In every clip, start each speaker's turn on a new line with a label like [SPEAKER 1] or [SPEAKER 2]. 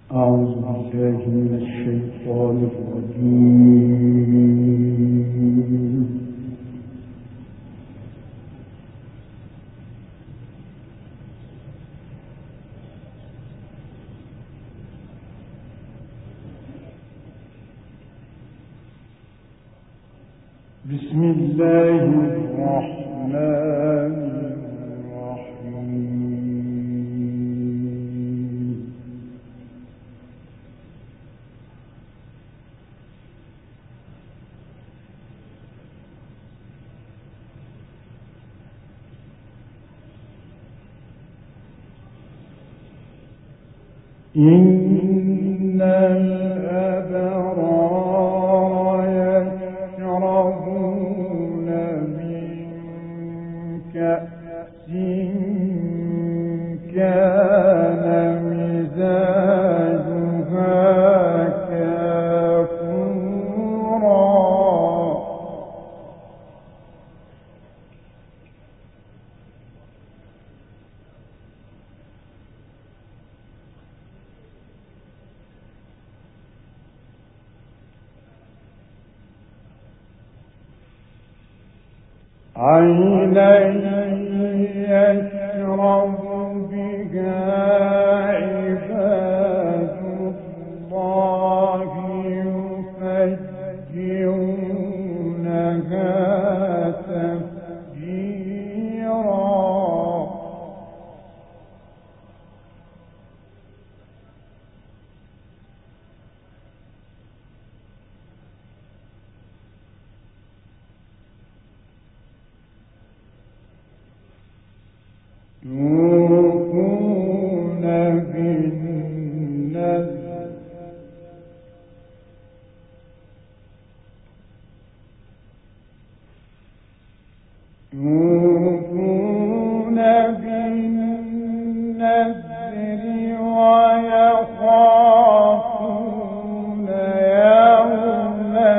[SPEAKER 1] أعوذ بالله من الشيطان الرجيم. بسم الله الرحمن الرحيم. إن الأبرار يشربون من كأس كان مزاجها كافورا. عينا يشرب بها عباد الله يفجرونها تفجيرا. يوفون بالنذر ويخافون يوما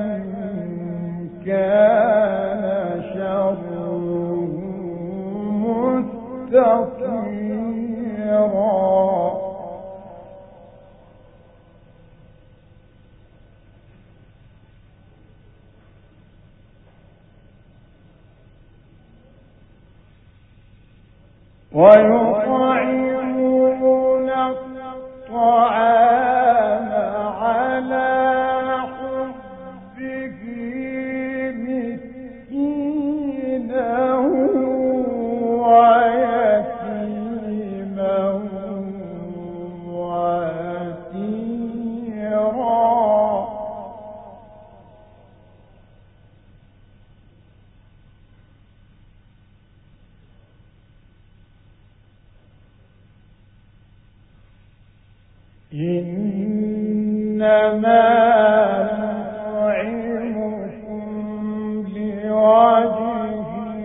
[SPEAKER 1] كان شره مستطيرا. ويطعمون الطعام على حبه مسكينا ويتيما وأسيرا. إنما نطعمكم لوجه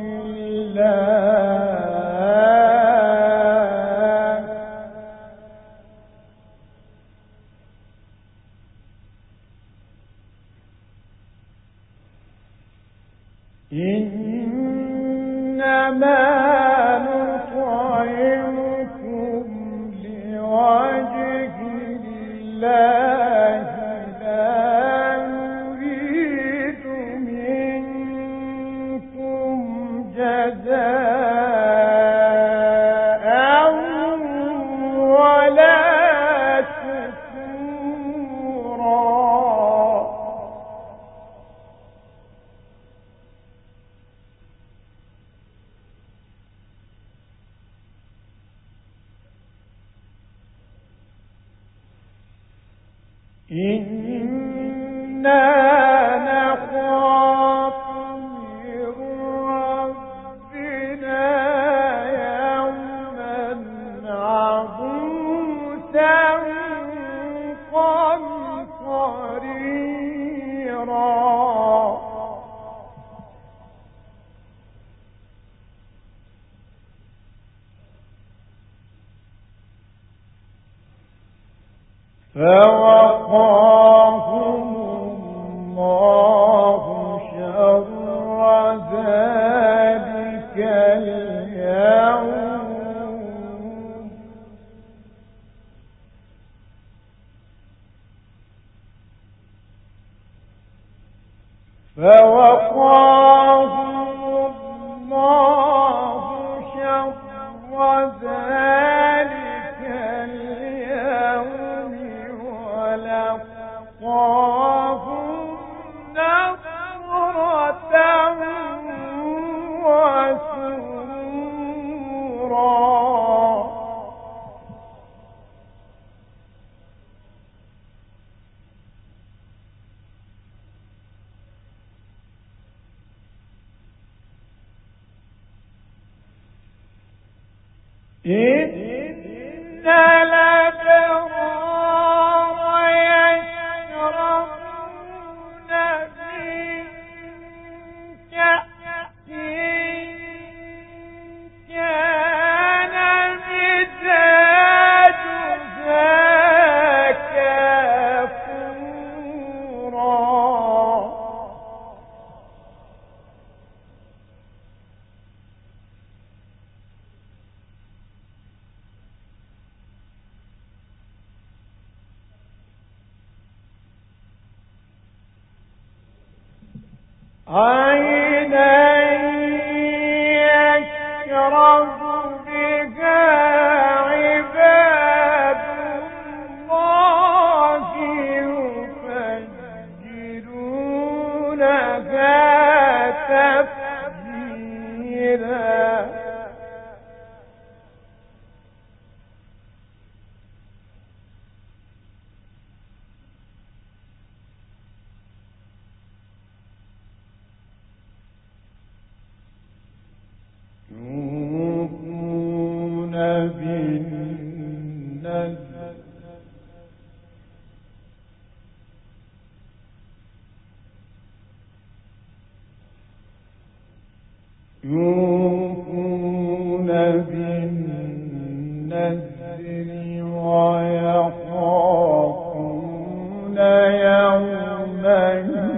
[SPEAKER 1] الله إنما نطعمكم لوجه الله لا نريد منكم جزاء ولا شكورا. إنا نخاف من ربنا يوما عبوسا قمطريرا. فوقاهم الله شر ذلك اليوم فوقاهم الله شر ذلك اليوم ولقاهم نصرة وسرورا. إن الأبرار يشربون من كأس كان مزاجها كافورا. عينا يشرب بها عباد الله يفجرونها تفجيرا. يوفون بالنذر ويخافون يوما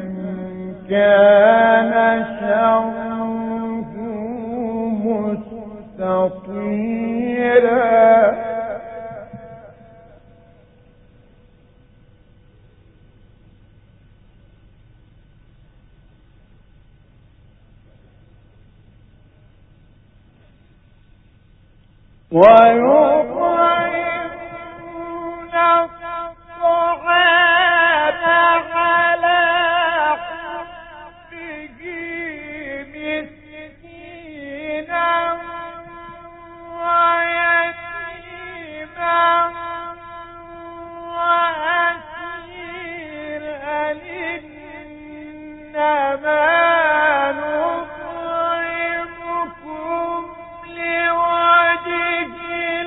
[SPEAKER 1] كان شره مستطيرا. ويطعمون الطعام على حبه مسكينا ويتيما وأسيرا إنما نطعمكم لوجه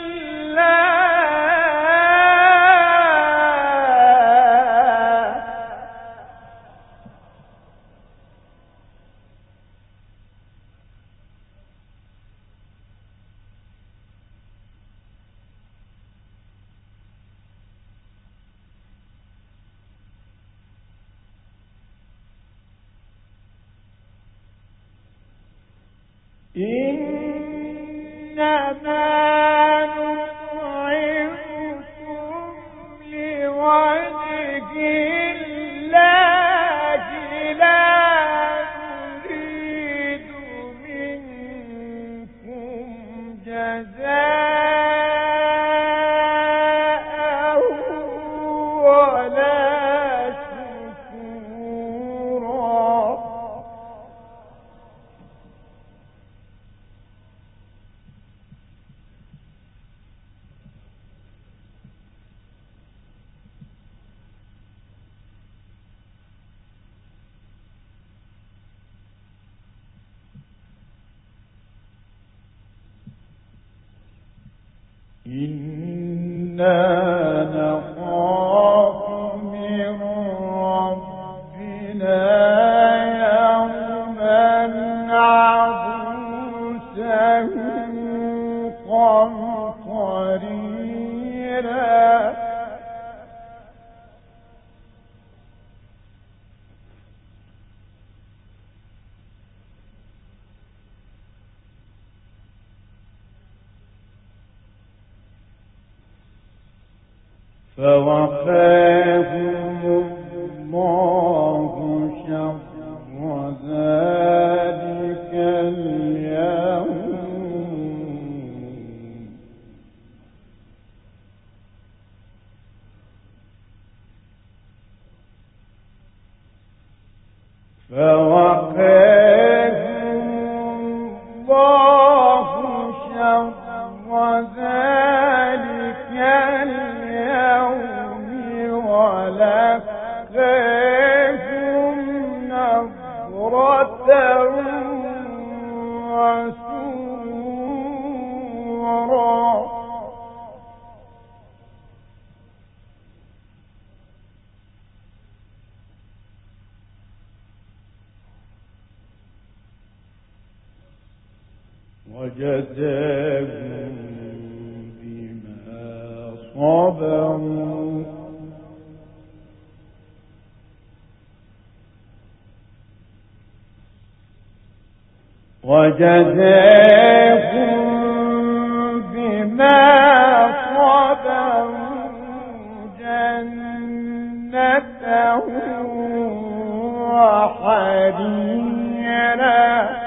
[SPEAKER 1] إنما نطعمكم لوجه الله لا نريد منكم جزاء ولا شكورا. إنا نخاف من ربنا يوما عبوسا قمطريرا. فوقاهم الله شر وجزاهم بما صبروا جنة وحريرا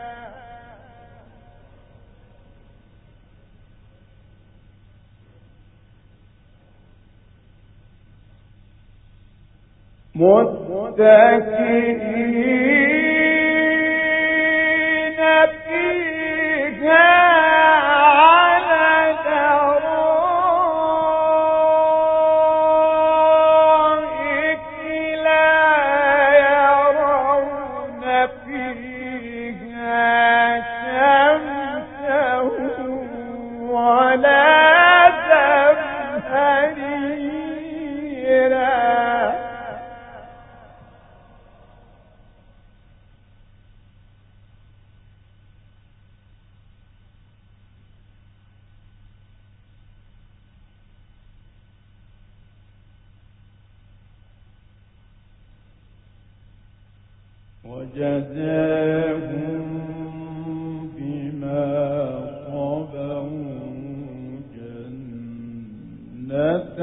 [SPEAKER 1] متكئين فيها على الأرائك لا يرون فيها شمسا ولا زمهريرا وجزاهم بما صبروا جنة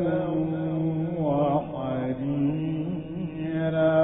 [SPEAKER 1] وحريرا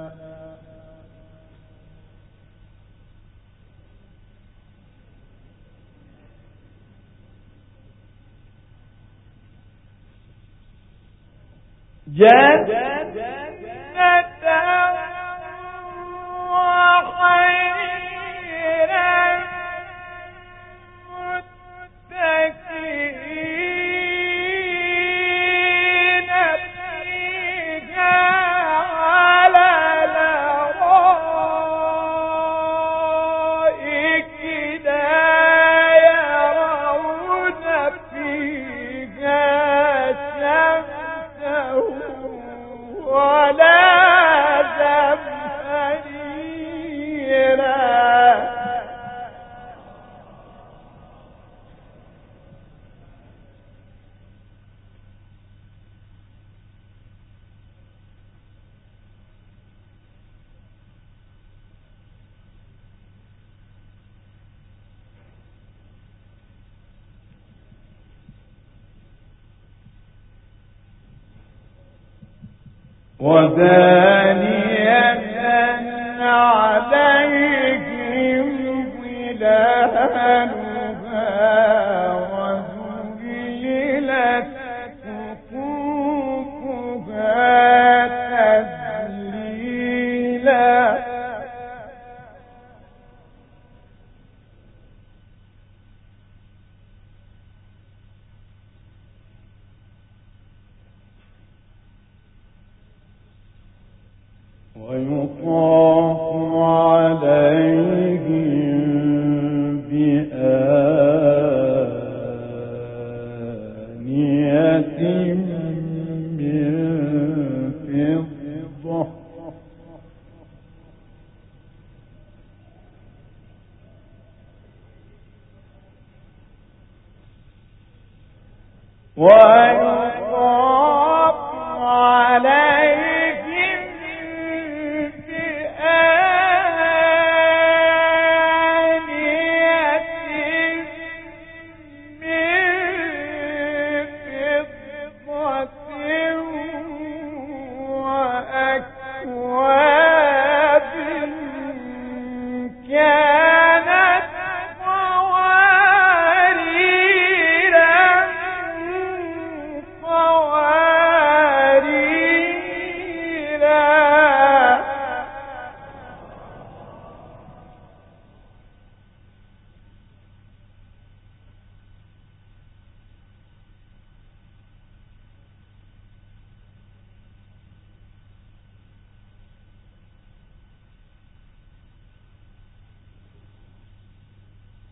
[SPEAKER 1] ودانية عليهم ظلالها وذللت قطوفها تذليلا ويطاف عليهم بآنية من فضة ويطاف عليهم بآنية من فضة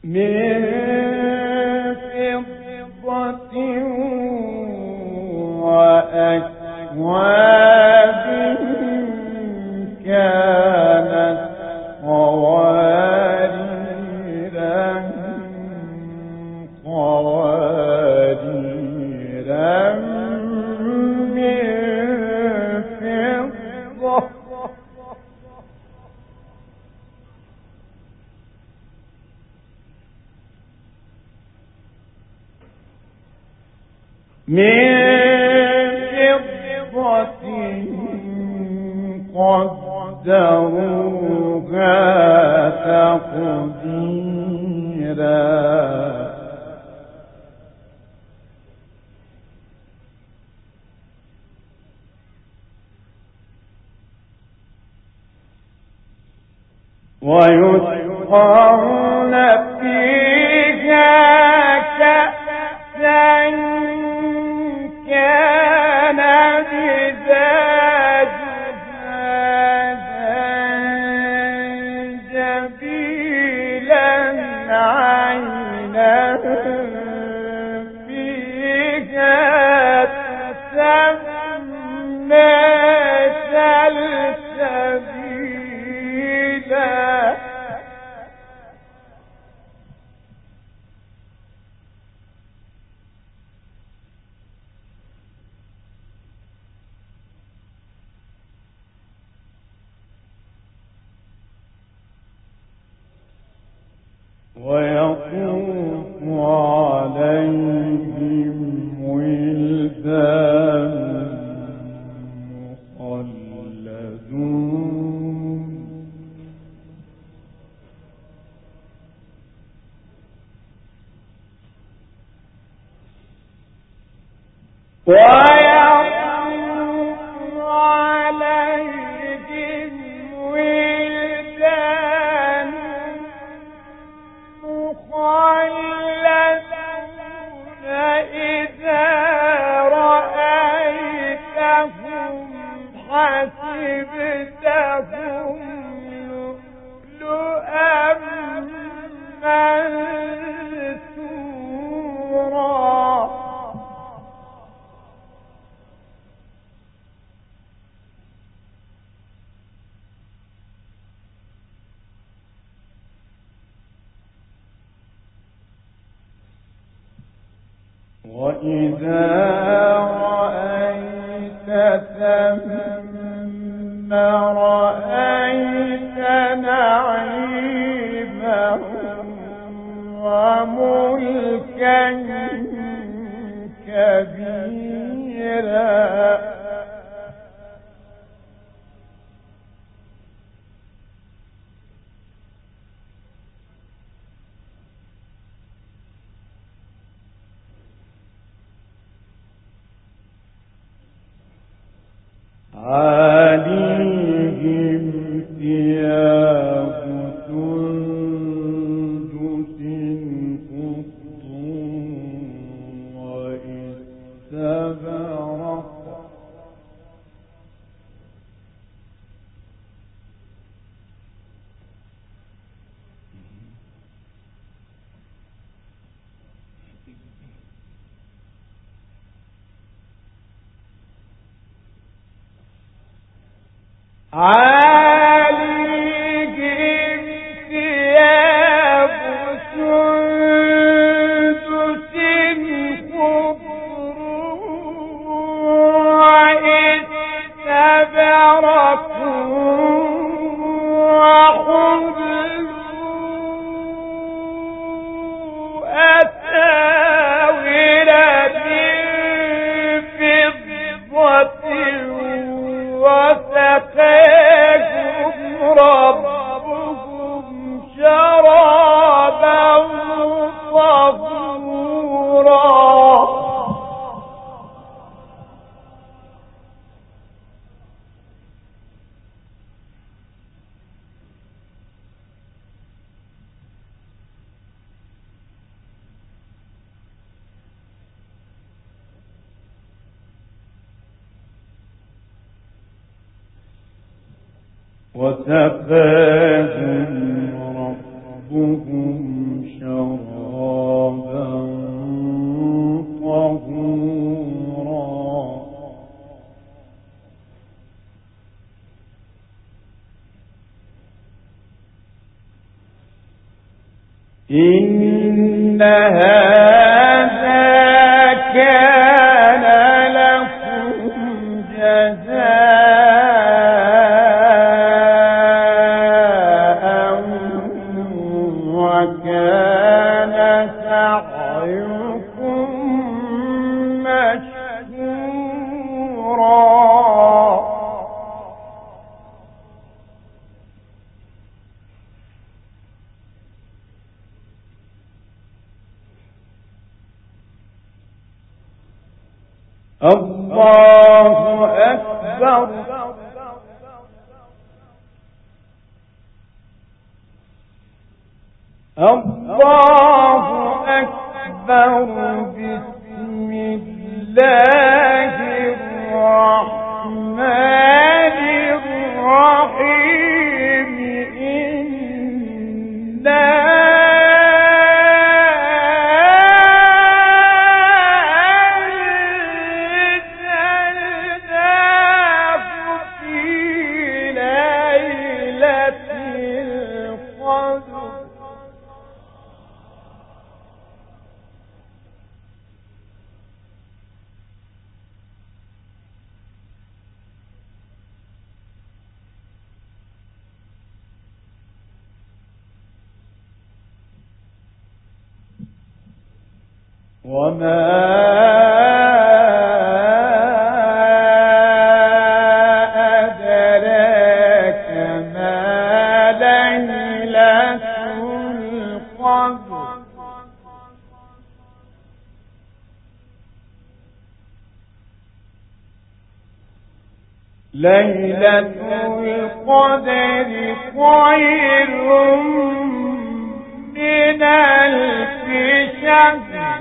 [SPEAKER 1] ويسقون فيها كأسا كان مزاجها زنجبيلا عينا فيها تسمى سلسبيلا. ويطوف عليهم ولدان مخلدون ويطوف عليهم ولدان مخلدون إذا رأيتهم حسبتهم لؤلؤا منثورا. وإذا رأيت ثم رأيت نعيما وملكا كبيرا. عاليهم ثياب سندس خضر واستبرق عاليهم ثياب سندس خضر واستبرق وحلوا أساور من فضة وسقاهم ربهم شرابا طهورا. وسقاهم ربهم شرابا طهورا إن هذا كان لكم جزاء وكان سعيكم مشكورا الله أكبر الله أكبر بسم الله الرحمن الرحيم وما أدراك ما ليلة القدر ليلة القدر خير من ألف شهر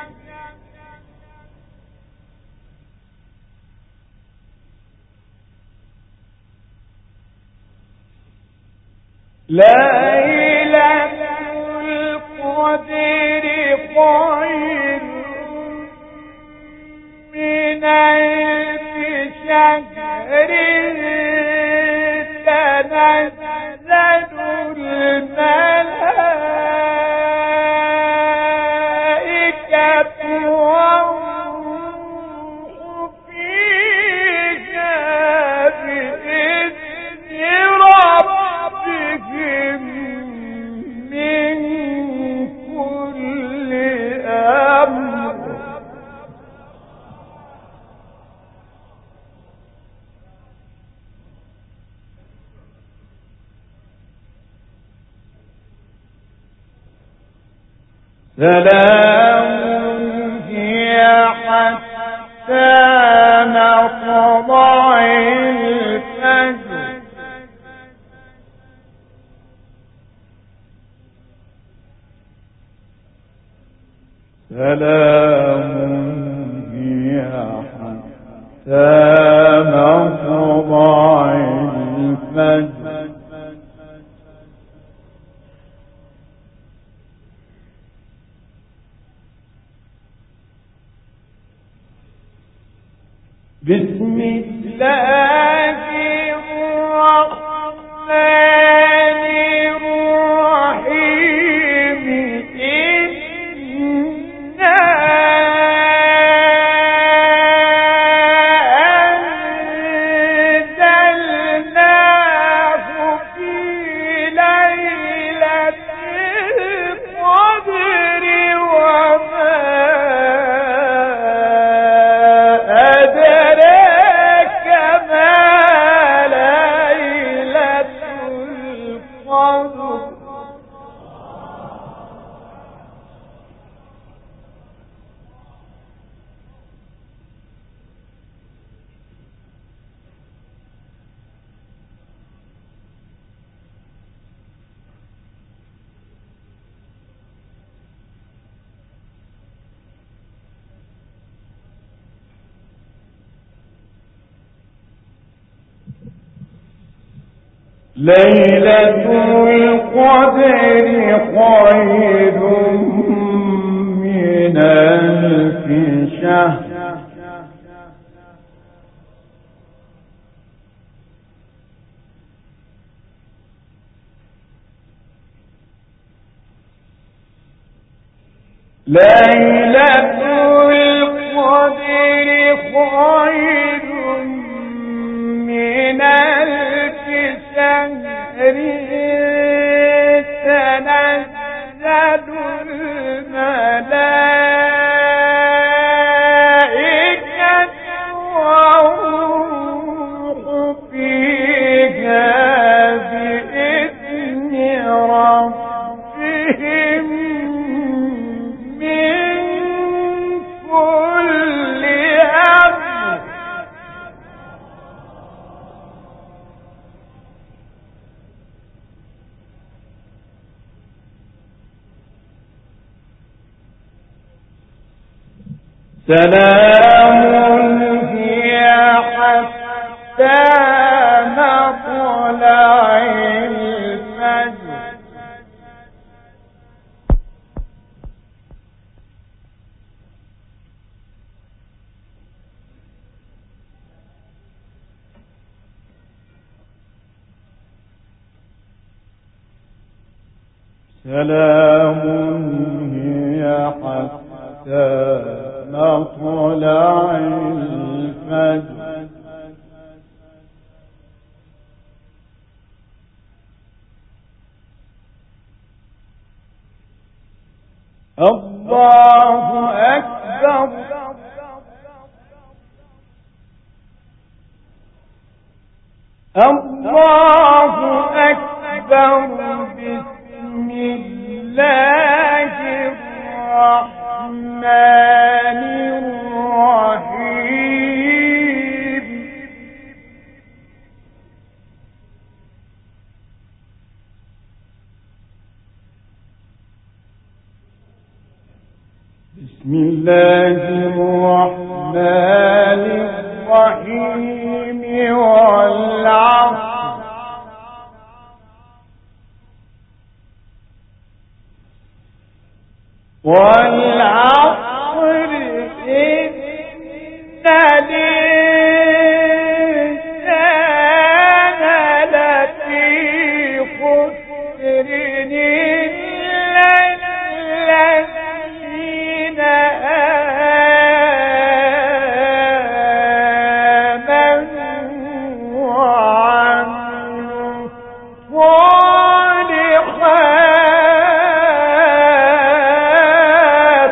[SPEAKER 1] ليلة القدر خير من ألف شهر تنزل الملائكة والروح فيها بإذن ربهم من كل أمر سلام هي حتى مطلع الفجر سلام هي حتى مطلع الفجر بسم الله الرحمن الرحيم إنا أنزلناه في ليلة القدر وما أدراك ما ليلة القدر خير من ألف شهر ليلة القدر خير من ألف شهر تنزل الملائكة والروح فيها بإذن ربهم من كل أمر سلام هي حتى مطلع الفجر سلام هي حتى مطلع الفجر الله أكبر الله أكبر بسم الله الرحمن الرحيم بسم الله الرحمن الرحيم والعصر والعصر إن الإنسان لفي خسر إلا الذين آمنوا وعملوا الصالحات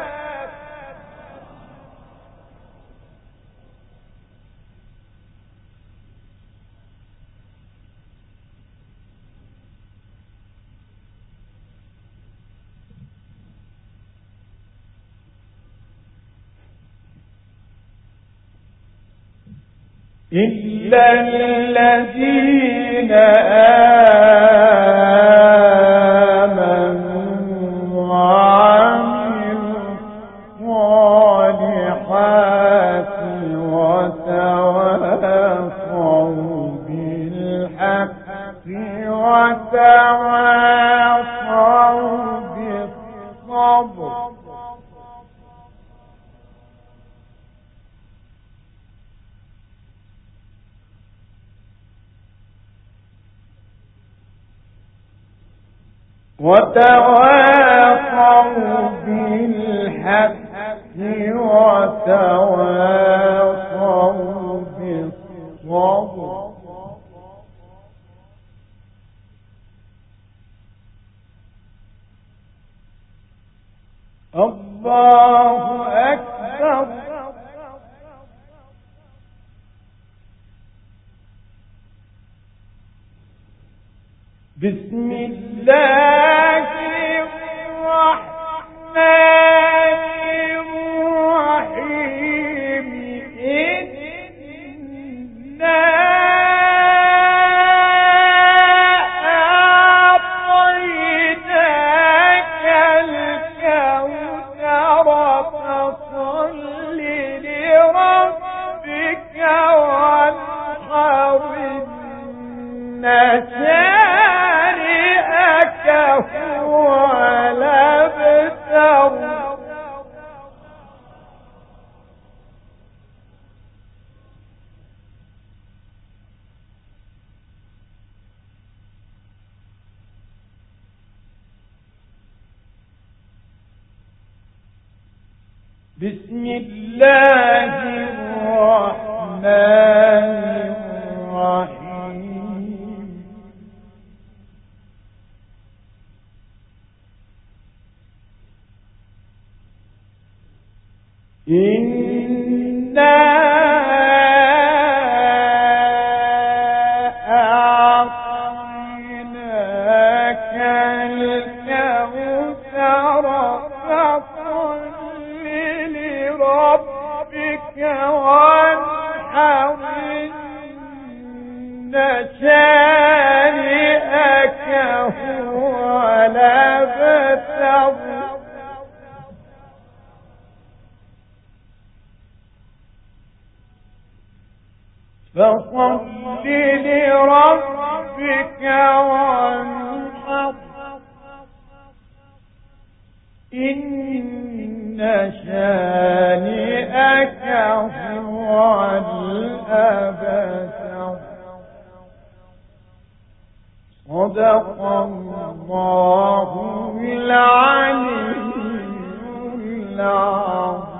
[SPEAKER 1] إلا الذين آمنوا وعملوا الصالحات وتواصوا بالحق وتواصوا بالصبر وتواصوا بالحق وتواصوا بالصبر الله أكبر بسم الله الرحمن الرحيم إنا أعطيناك الكوثر فصل لربك وانحر إن بسم الله الرحمن الرحيم إنا أعطيناك الكوثر فصل لربك وانحر إن شانئك هو الأبتر فصل لربك وانحر إن شانئك هو الأبتر صدق الله العلي العظيم.